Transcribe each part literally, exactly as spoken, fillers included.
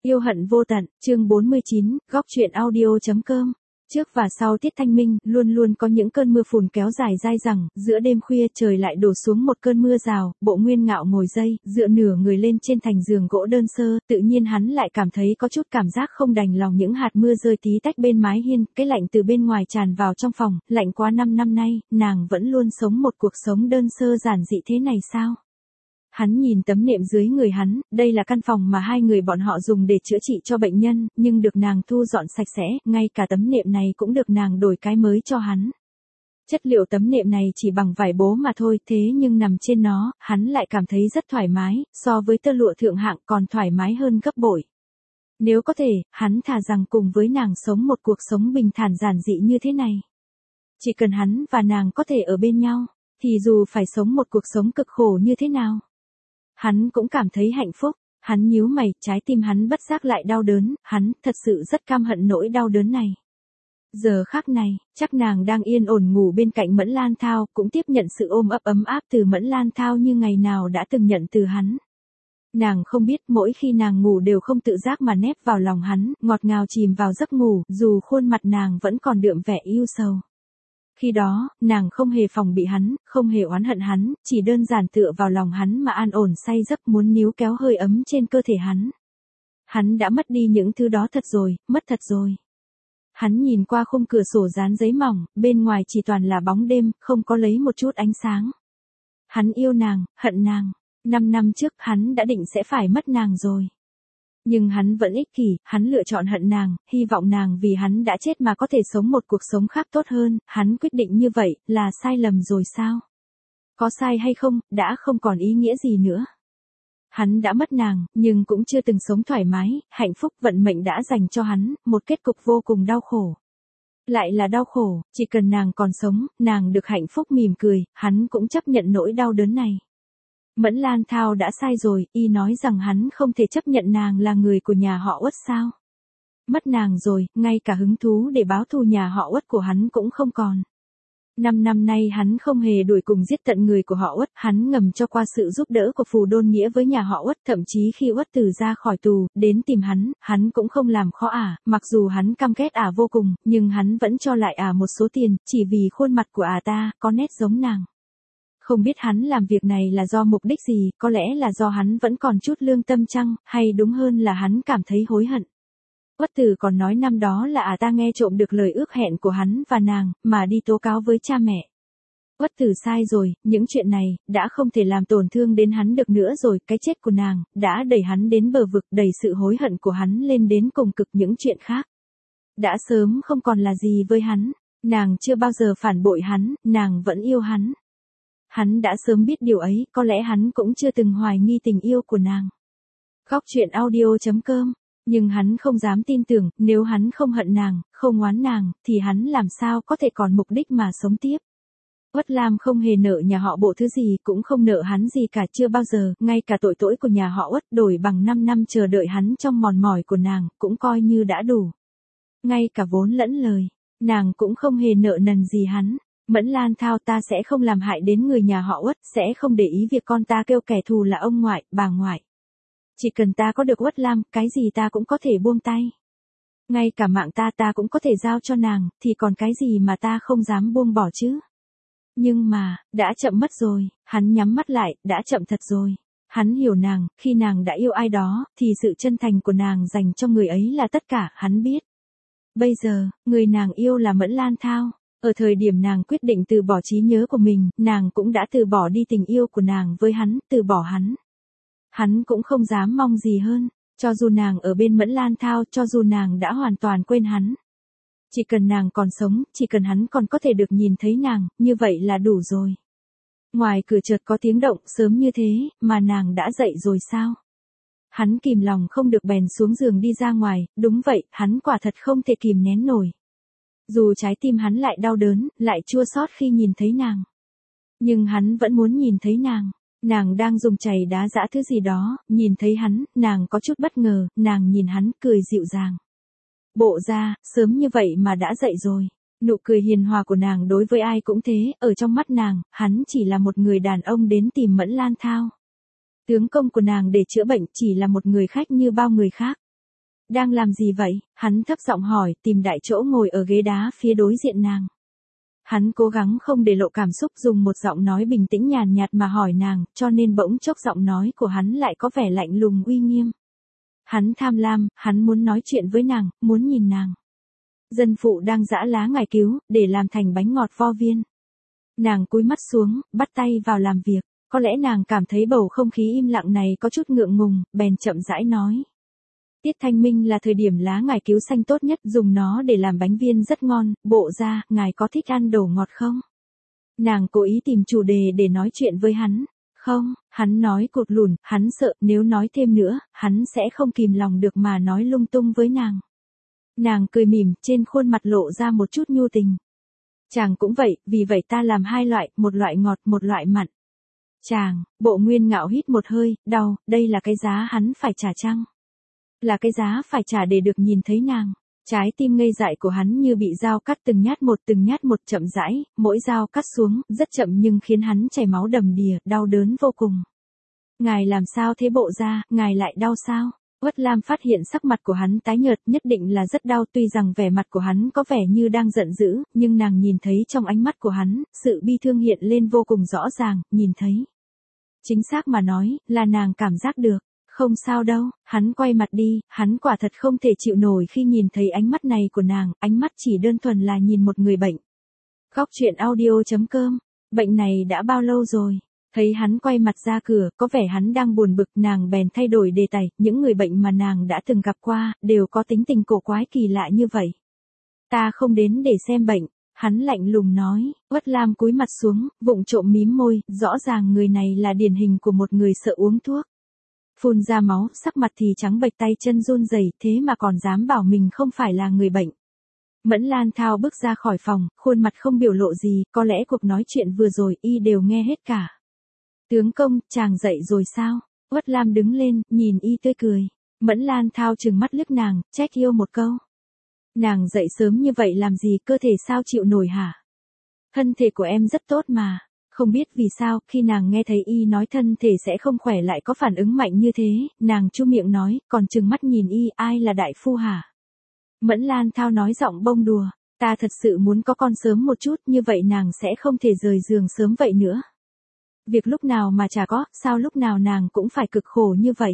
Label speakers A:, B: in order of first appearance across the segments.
A: Yêu hận vô tận, chương bốn mươi chín, góc truyện audio.com. Trước và sau tiết thanh minh, luôn luôn có những cơn mưa phùn kéo dài dai dẳng, giữa đêm khuya trời lại đổ xuống một cơn mưa rào, Bộ Nguyên Ngạo ngồi dây, dựa nửa người lên trên thành giường gỗ đơn sơ, tự nhiên hắn lại cảm thấy có chút cảm giác không đành lòng những hạt mưa rơi tí tách bên mái hiên, cái lạnh từ bên ngoài tràn vào trong phòng, lạnh quá năm năm nay, nàng vẫn luôn sống một cuộc sống đơn sơ giản dị thế này sao? Hắn nhìn tấm nệm dưới người hắn, đây là căn phòng mà hai người bọn họ dùng để chữa trị cho bệnh nhân, nhưng được nàng thu dọn sạch sẽ, ngay cả tấm nệm này cũng được nàng đổi cái mới cho hắn. Chất liệu tấm nệm này chỉ bằng vải bố mà thôi, thế nhưng nằm trên nó, hắn lại cảm thấy rất thoải mái, so với tơ lụa thượng hạng còn thoải mái hơn gấp bội. Nếu có thể, hắn thà rằng cùng với nàng sống một cuộc sống bình thản giản dị như thế này. Chỉ cần hắn và nàng có thể ở bên nhau, thì dù phải sống một cuộc sống cực khổ như thế nào, hắn cũng cảm thấy hạnh phúc. Hắn nhíu mày, trái tim hắn bất giác lại đau đớn, hắn thật sự rất căm hận nỗi đau đớn này. Giờ khắc này, chắc nàng đang yên ổn ngủ bên cạnh Mẫn Lan Thao, cũng tiếp nhận sự ôm ấp ấm áp từ Mẫn Lan Thao như ngày nào đã từng nhận từ hắn. Nàng không biết mỗi khi nàng ngủ đều không tự giác mà nép vào lòng hắn, ngọt ngào chìm vào giấc ngủ, dù khuôn mặt nàng vẫn còn đượm vẻ yêu sầu. Khi đó, nàng không hề phòng bị hắn, không hề oán hận hắn, chỉ đơn giản tựa vào lòng hắn mà an ổn say giấc, muốn níu kéo hơi ấm trên cơ thể hắn. Hắn đã mất đi những thứ đó thật rồi, mất thật rồi. Hắn nhìn qua khung cửa sổ dán giấy mỏng, bên ngoài chỉ toàn là bóng đêm, không có lấy một chút ánh sáng. Hắn yêu nàng, hận nàng. Năm năm trước hắn đã định sẽ phải mất nàng rồi. Nhưng hắn vẫn ích kỷ, hắn lựa chọn hận nàng, hy vọng nàng vì hắn đã chết mà có thể sống một cuộc sống khác tốt hơn, hắn quyết định như vậy, là sai lầm rồi sao? Có sai hay không, đã không còn ý nghĩa gì nữa. Hắn đã mất nàng, nhưng cũng chưa từng sống thoải mái, hạnh phúc vận mệnh đã dành cho hắn, một kết cục vô cùng đau khổ. Lại là đau khổ, chỉ cần nàng còn sống, nàng được hạnh phúc mỉm cười, hắn cũng chấp nhận nỗi đau đớn này. Mẫn Lan Thao đã sai rồi, y nói rằng hắn không thể chấp nhận nàng là người của nhà họ Uất sao. Mất nàng rồi, ngay cả hứng thú để báo thù nhà họ Uất của hắn cũng không còn. Năm năm nay hắn không hề đuổi cùng giết tận người của họ Uất, hắn ngầm cho qua sự giúp đỡ của Phù Đôn Nghĩa với nhà họ Uất, thậm chí khi Uất Tử ra khỏi tù, đến tìm hắn, hắn cũng không làm khó ả, mặc dù hắn căm ghét ả vô cùng, nhưng hắn vẫn cho lại ả một số tiền, chỉ vì khuôn mặt của ả ta, có nét giống nàng. Không biết hắn làm việc này là do mục đích gì, có lẽ là do hắn vẫn còn chút lương tâm chăng, hay đúng hơn là hắn cảm thấy hối hận. Uất Tử còn nói năm đó là ả ta nghe trộm được lời ước hẹn của hắn và nàng, mà đi tố cáo với cha mẹ. Uất Tử sai rồi, những chuyện này, đã không thể làm tổn thương đến hắn được nữa rồi, cái chết của nàng, đã đẩy hắn đến bờ vực, đẩy sự hối hận của hắn lên đến cùng cực những chuyện khác. Đã sớm không còn là gì với hắn, nàng chưa bao giờ phản bội hắn, nàng vẫn yêu hắn. Hắn đã sớm biết điều ấy, có lẽ hắn cũng chưa từng hoài nghi tình yêu của nàng. Góc truyện audio.com. Nhưng hắn không dám tin tưởng, nếu hắn không hận nàng, không oán nàng, thì hắn làm sao có thể còn mục đích mà sống tiếp. Uất Lam không hề nợ nhà họ Bộ thứ gì, cũng không nợ hắn gì cả, chưa bao giờ, ngay cả tội lỗi của nhà họ Uất đổi bằng năm năm chờ đợi hắn trong mòn mỏi của nàng, cũng coi như đã đủ. Ngay cả vốn lẫn lời, nàng cũng không hề nợ nần gì hắn. Mẫn Lan Thao, ta sẽ không làm hại đến người nhà họ Uất, sẽ không để ý việc con ta kêu kẻ thù là ông ngoại, bà ngoại. Chỉ cần ta có được Uất Lam, cái gì ta cũng có thể buông tay. Ngay cả mạng ta ta cũng có thể giao cho nàng, thì còn cái gì mà ta không dám buông bỏ chứ. Nhưng mà, đã chậm mất rồi, hắn nhắm mắt lại, đã chậm thật rồi. Hắn hiểu nàng, khi nàng đã yêu ai đó, thì sự chân thành của nàng dành cho người ấy là tất cả, hắn biết. Bây giờ, người nàng yêu là Mẫn Lan Thao. Ở thời điểm nàng quyết định từ bỏ trí nhớ của mình, nàng cũng đã từ bỏ đi tình yêu của nàng với hắn, từ bỏ hắn. Hắn cũng không dám mong gì hơn, cho dù nàng ở bên Mẫn Lan Thao, cho dù nàng đã hoàn toàn quên hắn. Chỉ cần nàng còn sống, chỉ cần hắn còn có thể được nhìn thấy nàng, như vậy là đủ rồi. Ngoài cửa chợt có tiếng động, sớm như thế, mà nàng đã dậy rồi sao? Hắn kìm lòng không được bèn xuống giường đi ra ngoài, đúng vậy, hắn quả thật không thể kìm nén nổi. Dù trái tim hắn lại đau đớn, lại chua xót khi nhìn thấy nàng. Nhưng hắn vẫn muốn nhìn thấy nàng. Nàng đang dùng chày đá giã thứ gì đó, nhìn thấy hắn, nàng có chút bất ngờ, nàng nhìn hắn, cười dịu dàng. Bộ ra, sớm như vậy mà đã dậy rồi. Nụ cười hiền hòa của nàng đối với ai cũng thế, ở trong mắt nàng, hắn chỉ là một người đàn ông đến tìm Mẫn Lan Thao. Tướng công của nàng để chữa bệnh chỉ là một người khách như bao người khác. Đang làm gì vậy? Hắn thấp giọng hỏi, tìm đại chỗ ngồi ở ghế đá phía đối diện nàng. Hắn cố gắng không để lộ cảm xúc, dùng một giọng nói bình tĩnh nhàn nhạt mà hỏi nàng, cho nên bỗng chốc giọng nói của hắn lại có vẻ lạnh lùng uy nghiêm. Hắn tham lam, hắn muốn nói chuyện với nàng, muốn nhìn nàng. Dân phụ đang giã lá ngải cứu, để làm thành bánh ngọt vo viên. Nàng cúi mắt xuống, bắt tay vào làm việc. Có lẽ nàng cảm thấy bầu không khí im lặng này có chút ngượng ngùng, bèn chậm rãi nói. Tiết thanh minh là thời điểm lá ngải cứu xanh tốt nhất, dùng nó để làm bánh viên rất ngon, bộ ra, ngài có thích ăn đồ ngọt không? Nàng cố ý tìm chủ đề để nói chuyện với hắn. Không, hắn nói cụt lùn, hắn sợ nếu nói thêm nữa, hắn sẽ không kìm lòng được mà nói lung tung với nàng. Nàng cười mỉm, trên khuôn mặt lộ ra một chút nhu tình. Chàng cũng vậy, vì vậy ta làm hai loại, một loại ngọt, một loại mặn. Chàng, Bộ Nguyên Ngạo hít một hơi, đau, đây là cái giá hắn phải trả chăng? Là cái giá phải trả để được nhìn thấy nàng. Trái tim ngây dại của hắn như bị dao cắt từng nhát một từng nhát một chậm rãi, mỗi dao cắt xuống, rất chậm nhưng khiến hắn chảy máu đầm đìa, đau đớn vô cùng. Ngài làm sao thế bộ ra, ngài lại đau sao? Uất Lam phát hiện sắc mặt của hắn tái nhợt, nhất định là rất đau, tuy rằng vẻ mặt của hắn có vẻ như đang giận dữ, nhưng nàng nhìn thấy trong ánh mắt của hắn, sự bi thương hiện lên vô cùng rõ ràng, nhìn thấy. Chính xác mà nói, là nàng cảm giác được. Không sao đâu, hắn quay mặt đi, hắn quả thật không thể chịu nổi khi nhìn thấy ánh mắt này của nàng, ánh mắt chỉ đơn thuần là nhìn một người bệnh. Góc truyện audio chấm com, bệnh này đã bao lâu rồi? Thấy hắn quay mặt ra cửa, có vẻ hắn đang buồn bực, nàng bèn thay đổi đề tài, những người bệnh mà nàng đã từng gặp qua, đều có tính tình cổ quái kỳ lạ như vậy. Ta không đến để xem bệnh, hắn lạnh lùng nói. Uất Lam cúi mặt xuống, vụng trộm mím môi, rõ ràng người này là điển hình của một người sợ uống thuốc. Phun ra máu, sắc mặt thì trắng bệch, tay chân run rẩy, thế mà còn dám bảo mình không phải là người bệnh. Mẫn Lan Thao bước ra khỏi phòng, khuôn mặt không biểu lộ gì, có lẽ cuộc nói chuyện vừa rồi y đều nghe hết cả. Tướng công, chàng dậy rồi sao? Uất Lam đứng lên, nhìn y tươi cười. Mẫn Lan Thao trừng mắt liếc nàng, trách yêu một câu. Nàng dậy sớm như vậy làm gì, cơ thể sao chịu nổi hả? Thân thể của em rất tốt mà. Không biết vì sao, khi nàng nghe thấy y nói thân thể sẽ không khỏe lại có phản ứng mạnh như thế, nàng chu miệng nói, còn trừng mắt nhìn y, ai là đại phu hả? Mẫn Lan Thao nói giọng bông đùa, ta thật sự muốn có con sớm một chút, như vậy nàng sẽ không thể rời giường sớm vậy nữa. Việc lúc nào mà chả có, sao lúc nào nàng cũng phải cực khổ như vậy?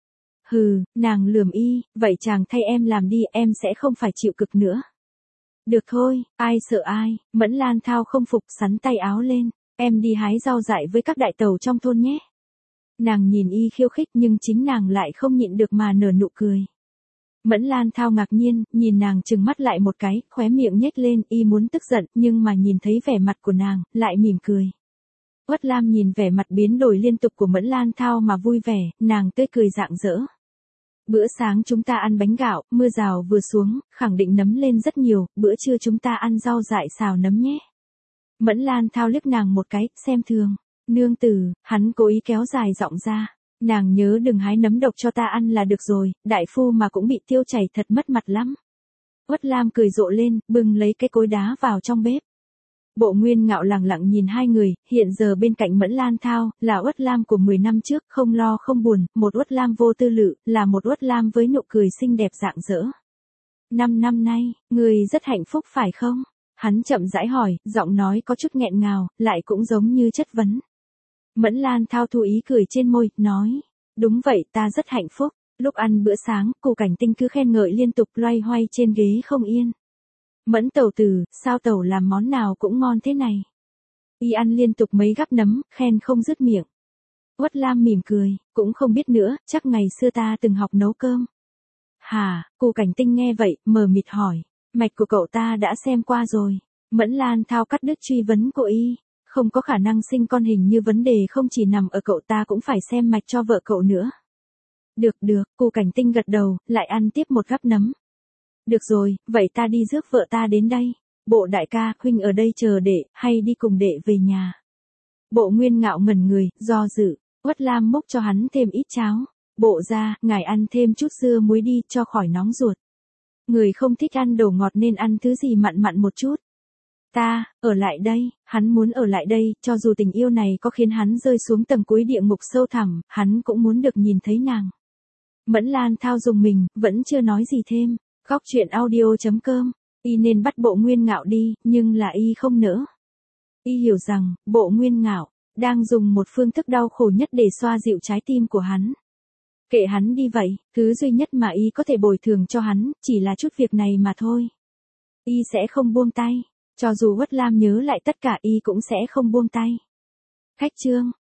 A: Hừ, nàng lườm y, vậy chàng thay em làm đi, em sẽ không phải chịu cực nữa. Được thôi, ai sợ ai, Mẫn Lan Thao không phục, sắn tay áo lên. Em đi hái rau dại với các đại tàu trong thôn nhé. Nàng nhìn y khiêu khích nhưng chính nàng lại không nhịn được mà nở nụ cười. Mẫn Lan Thao ngạc nhiên, nhìn nàng trừng mắt lại một cái, khóe miệng nhếch lên, y muốn tức giận, nhưng mà nhìn thấy vẻ mặt của nàng, lại mỉm cười. Uất Lam nhìn vẻ mặt biến đổi liên tục của Mẫn Lan Thao mà vui vẻ, nàng tươi cười rạng rỡ. Bữa sáng chúng ta ăn bánh gạo, mưa rào vừa xuống, khẳng định nấm lên rất nhiều, bữa trưa chúng ta ăn rau dại xào nấm nhé. Mẫn Lan Thao liếc nàng một cái, xem thường. Nương tử, hắn cố ý kéo dài giọng ra. Nàng nhớ đừng hái nấm độc cho ta ăn là được rồi, đại phu mà cũng bị tiêu chảy thật mất mặt lắm. Uất Lam cười rộ lên, bưng lấy cái cối đá vào trong bếp. Bộ Nguyên Ngạo lặng lặng nhìn hai người, hiện giờ bên cạnh Mẫn Lan Thao, là Uất Lam của mười năm trước, không lo không buồn, một Uất Lam vô tư lự, là một Uất Lam với nụ cười xinh đẹp rạng rỡ. Năm năm nay, người rất hạnh phúc phải không? Hắn chậm rãi hỏi, giọng nói có chút nghẹn ngào, lại cũng giống như chất vấn. Mẫn Lan Thao thu ý cười trên môi, nói, đúng vậy, ta rất hạnh phúc. Lúc ăn bữa sáng, Cù Cảnh Tinh cứ khen ngợi liên tục, loay hoay trên ghế không yên. Mẫn tẩu tử, sao tẩu làm món nào cũng ngon thế này? Y ăn liên tục mấy gắp nấm, khen không dứt miệng. Uất Lam mỉm cười, cũng không biết nữa, chắc ngày xưa ta từng học nấu cơm. Hả? Cù Cảnh Tinh nghe vậy, mờ mịt hỏi. Mạch của cậu ta đã xem qua rồi. Mẫn Lan Thao cắt đứt truy vấn của y. Không có khả năng sinh con, hình như vấn đề không chỉ nằm ở cậu ta, cũng phải xem mạch cho vợ cậu nữa. Được được, Cù Cảnh Tinh gật đầu, lại ăn tiếp một gắp nấm. Được rồi, vậy ta đi rước vợ ta đến đây. Bộ đại ca, huynh ở đây chờ đệ, hay đi cùng đệ về nhà? Bộ Nguyên Ngạo ngẩn người, do dự. Uất Lam múc cho hắn thêm ít cháo. Bộ ra, ngài ăn thêm chút dưa muối đi, cho khỏi nóng ruột. Người không thích ăn đồ ngọt nên ăn thứ gì mặn mặn một chút. Ta, ở lại đây, hắn muốn ở lại đây, cho dù tình yêu này có khiến hắn rơi xuống tầng cuối địa ngục sâu thẳm, hắn cũng muốn được nhìn thấy nàng. Mẫn Lan thao dùng mình, vẫn chưa nói gì thêm. Góc chuyện audio.com. Y nên bắt Bộ Nguyên Ngạo đi, nhưng là y không nỡ. Y hiểu rằng, Bộ Nguyên Ngạo đang dùng một phương thức đau khổ nhất để xoa dịu trái tim của hắn. Kệ hắn đi vậy, thứ duy nhất mà y có thể bồi thường cho hắn, chỉ là chút việc này mà thôi. Y sẽ không buông tay. Cho dù Uất Lam nhớ lại tất cả y cũng sẽ không buông tay. Khách trương.